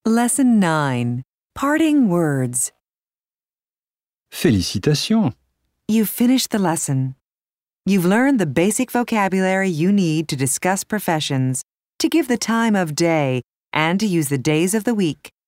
Lesson 9. Parting Words. Félicitations! You've finished the lesson. You've learned the basic vocabulary you need to discuss professions, to give the time of day, and to use the days of the week.